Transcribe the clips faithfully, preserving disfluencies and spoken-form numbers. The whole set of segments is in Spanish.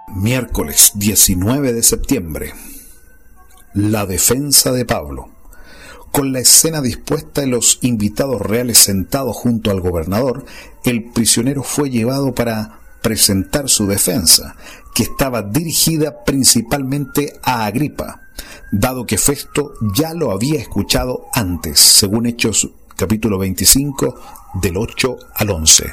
Miércoles diecinueve de septiembre. La defensa de Pablo. Con la escena dispuesta y los invitados reales sentados junto al gobernador, el prisionero fue llevado para presentar su defensa, que estaba dirigida principalmente a Agripa, dado que Festo ya lo había escuchado antes, según Hechos capítulo veinticinco, del ocho al once.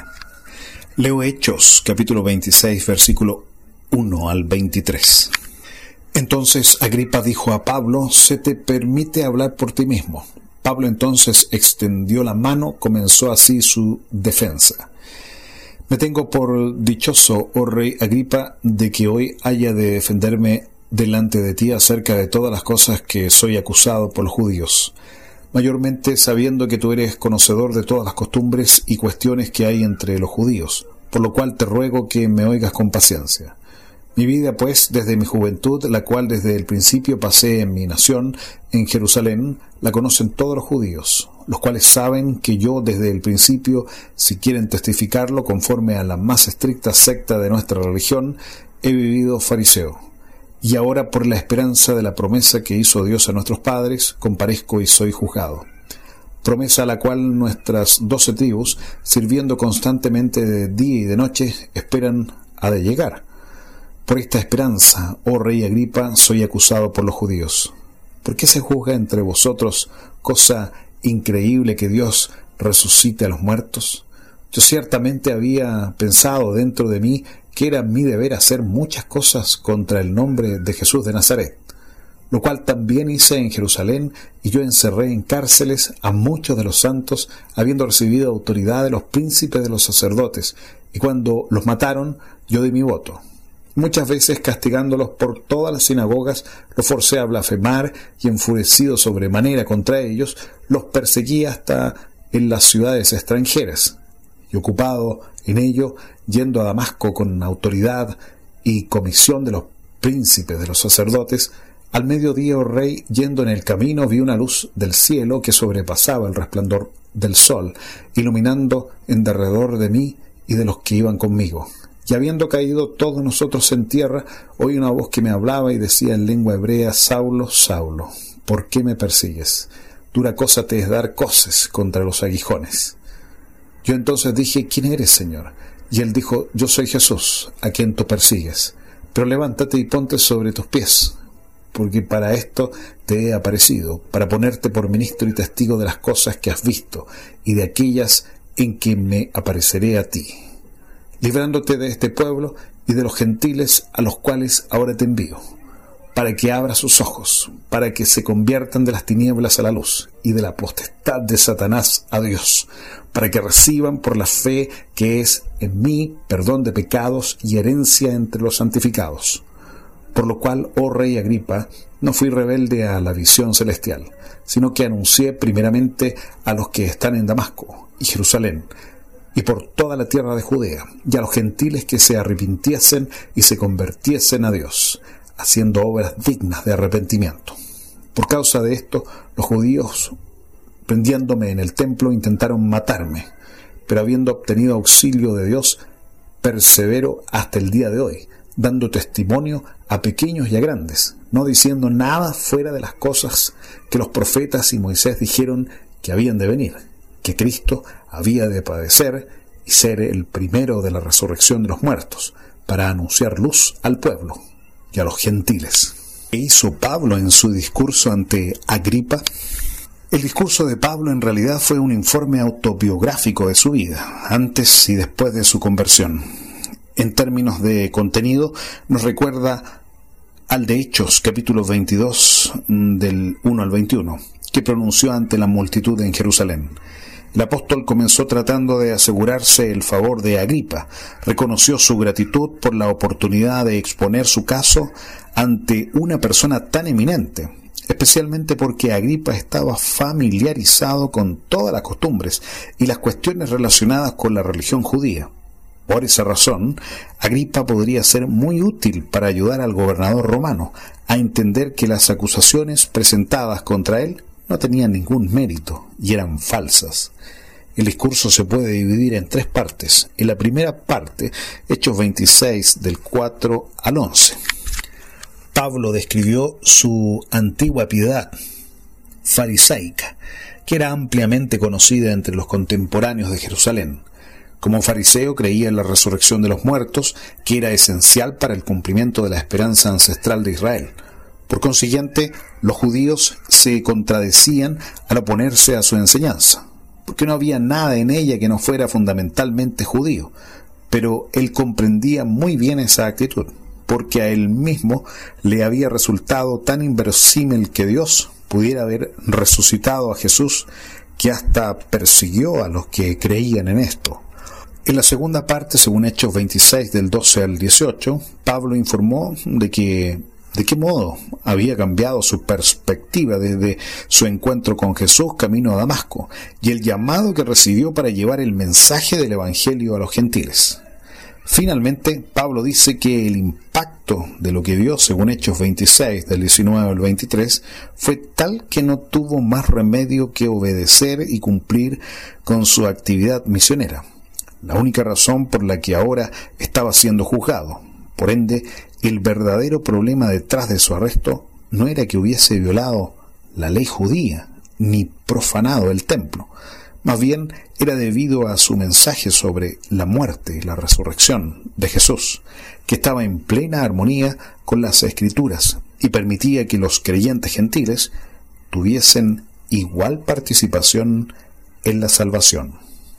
Leo Hechos capítulo veintiséis, versículo uno al veintitrés. Entonces Agripa dijo a Pablo: se te permite hablar por ti mismo. Pablo entonces extendió la mano, comenzó así su defensa. Me tengo por dichoso, oh rey Agripa, de que hoy haya de defenderme delante de ti acerca de todas las cosas que soy acusado por los judíos, mayormente sabiendo que tú eres conocedor de todas las costumbres y cuestiones que hay entre los judíos, por lo cual te ruego que me oigas con paciencia. Mi vida, pues, desde mi juventud, la cual desde el principio pasé en mi nación, en Jerusalén, la conocen todos los judíos, los cuales saben que yo desde el principio, si quieren testificarlo conforme a la más estricta secta de nuestra religión, he vivido fariseo. Y ahora, por la esperanza de la promesa que hizo Dios a nuestros padres, comparezco y soy juzgado. Promesa a la cual nuestras doce tribus, sirviendo constantemente de día y de noche, esperan ha de llegar. Por esta esperanza, oh rey Agripa, soy acusado por los judíos. ¿Por qué se juzga entre vosotros cosa increíble que Dios resucite a los muertos? Yo ciertamente había pensado dentro de mí que era mi deber hacer muchas cosas contra el nombre de Jesús de Nazaret, lo cual también hice en Jerusalén, y yo encerré en cárceles a muchos de los santos, habiendo recibido autoridad de los príncipes de los sacerdotes, y cuando los mataron, yo di mi voto. Muchas veces, castigándolos por todas las sinagogas, los forcé a blasfemar, y enfurecido sobremanera contra ellos, los perseguí hasta en las ciudades extranjeras. Y ocupado en ello, yendo a Damasco con autoridad y comisión de los príncipes de los sacerdotes, al mediodía, oh rey, yendo en el camino, vi una luz del cielo que sobrepasaba el resplandor del sol, iluminando en derredor de mí y de los que iban conmigo. Y habiendo caído todos nosotros en tierra, oí una voz que me hablaba y decía en lengua hebrea: Saulo, Saulo, ¿por qué me persigues? Dura cosa te es dar coces contra los aguijones. Yo entonces dije: ¿quién eres, Señor? Y él dijo: yo soy Jesús, a quien tú persigues. Pero levántate y ponte sobre tus pies, porque para esto te he aparecido, para ponerte por ministro y testigo de las cosas que has visto, y de aquellas en que me apareceré a ti, librándote de este pueblo y de los gentiles a los cuales ahora te envío, para que abra sus ojos, para que se conviertan de las tinieblas a la luz y de la potestad de Satanás a Dios, para que reciban por la fe que es en mí perdón de pecados y herencia entre los santificados. Por lo cual, oh rey Agripa, no fui rebelde a la visión celestial, sino que anuncié primeramente a los que están en Damasco y Jerusalén, y por toda la tierra de Judea, y a los gentiles que se arrepintiesen y se convirtiesen a Dios, haciendo obras dignas de arrepentimiento. Por causa de esto, los judíos, prendiéndome en el templo, intentaron matarme, pero habiendo obtenido auxilio de Dios, persevero hasta el día de hoy, dando testimonio a pequeños y a grandes, no diciendo nada fuera de las cosas que los profetas y Moisés dijeron que habían de venir, que Cristo había de padecer y ser el primero de la resurrección de los muertos, para anunciar luz al pueblo y a los gentiles. ¿Qué hizo Pablo en su discurso ante Agripa? El discurso de Pablo en realidad fue un informe autobiográfico de su vida, antes y después de su conversión. En términos de contenido, nos recuerda al de Hechos, capítulo veintidós, del uno al veintiuno, que pronunció ante la multitud en Jerusalén. El apóstol comenzó tratando de asegurarse el favor de Agripa, reconoció su gratitud por la oportunidad de exponer su caso ante una persona tan eminente, especialmente porque Agripa estaba familiarizado con todas las costumbres y las cuestiones relacionadas con la religión judía. Por esa razón, Agripa podría ser muy útil para ayudar al gobernador romano a entender que las acusaciones presentadas contra él no tenían ningún mérito y eran falsas. el discurso se puede dividir en tres partes. En la primera parte, Hechos veintiséis, del cuatro al once. Pablo describió su antigua piedad farisaica, que era ampliamente conocida entre los contemporáneos de Jerusalén. Como fariseo creía en la resurrección de los muertos, que era esencial para el cumplimiento de la esperanza ancestral de Israel. Por consiguiente, los judíos se contradecían al oponerse a su enseñanza, porque no había nada en ella que no fuera fundamentalmente judío. Pero él comprendía muy bien esa actitud, porque a él mismo le había resultado tan inverosímil que Dios pudiera haber resucitado a Jesús, que hasta persiguió a los que creían en esto. En la segunda parte, según Hechos veintiséis, del doce al dieciocho, Pablo informó de que de qué modo había cambiado su perspectiva desde su encuentro con Jesús camino a Damasco, y el llamado que recibió para llevar el mensaje del Evangelio a los gentiles. Finalmente, Pablo dice que el impacto de lo que vio, según Hechos veintiséis, del diecinueve al veintitrés, fue tal que no tuvo más remedio que obedecer y cumplir con su actividad misionera, la única razón por la que ahora estaba siendo juzgado. Por ende, el verdadero problema detrás de su arresto no era que hubiese violado la ley judía, ni profanado el templo. Más bien, era debido a su mensaje sobre la muerte y la resurrección de Jesús, que estaba en plena armonía con las Escrituras y permitía que los creyentes gentiles tuviesen igual participación en la salvación.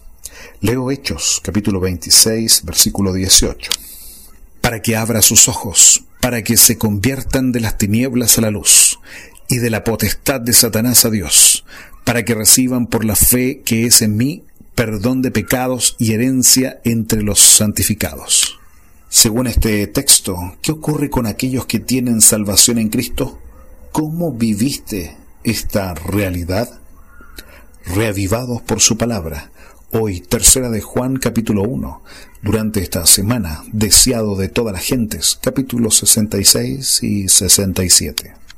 Leo Hechos, capítulo veintiséis, versículo dieciocho. Para que abra sus ojos, para que se conviertan de las tinieblas a la luz, y de la potestad de Satanás a Dios, para que reciban por la fe que es en mí perdón de pecados y herencia entre los santificados. Según este texto, ¿qué ocurre con aquellos que tienen salvación en Cristo? ¿Cómo viviste esta realidad? Reavivados por su palabra. Hoy, tercera de Juan, capítulo uno. Durante esta semana, deseado de todas las gentes, capítulos sesenta y seis y sesenta y siete.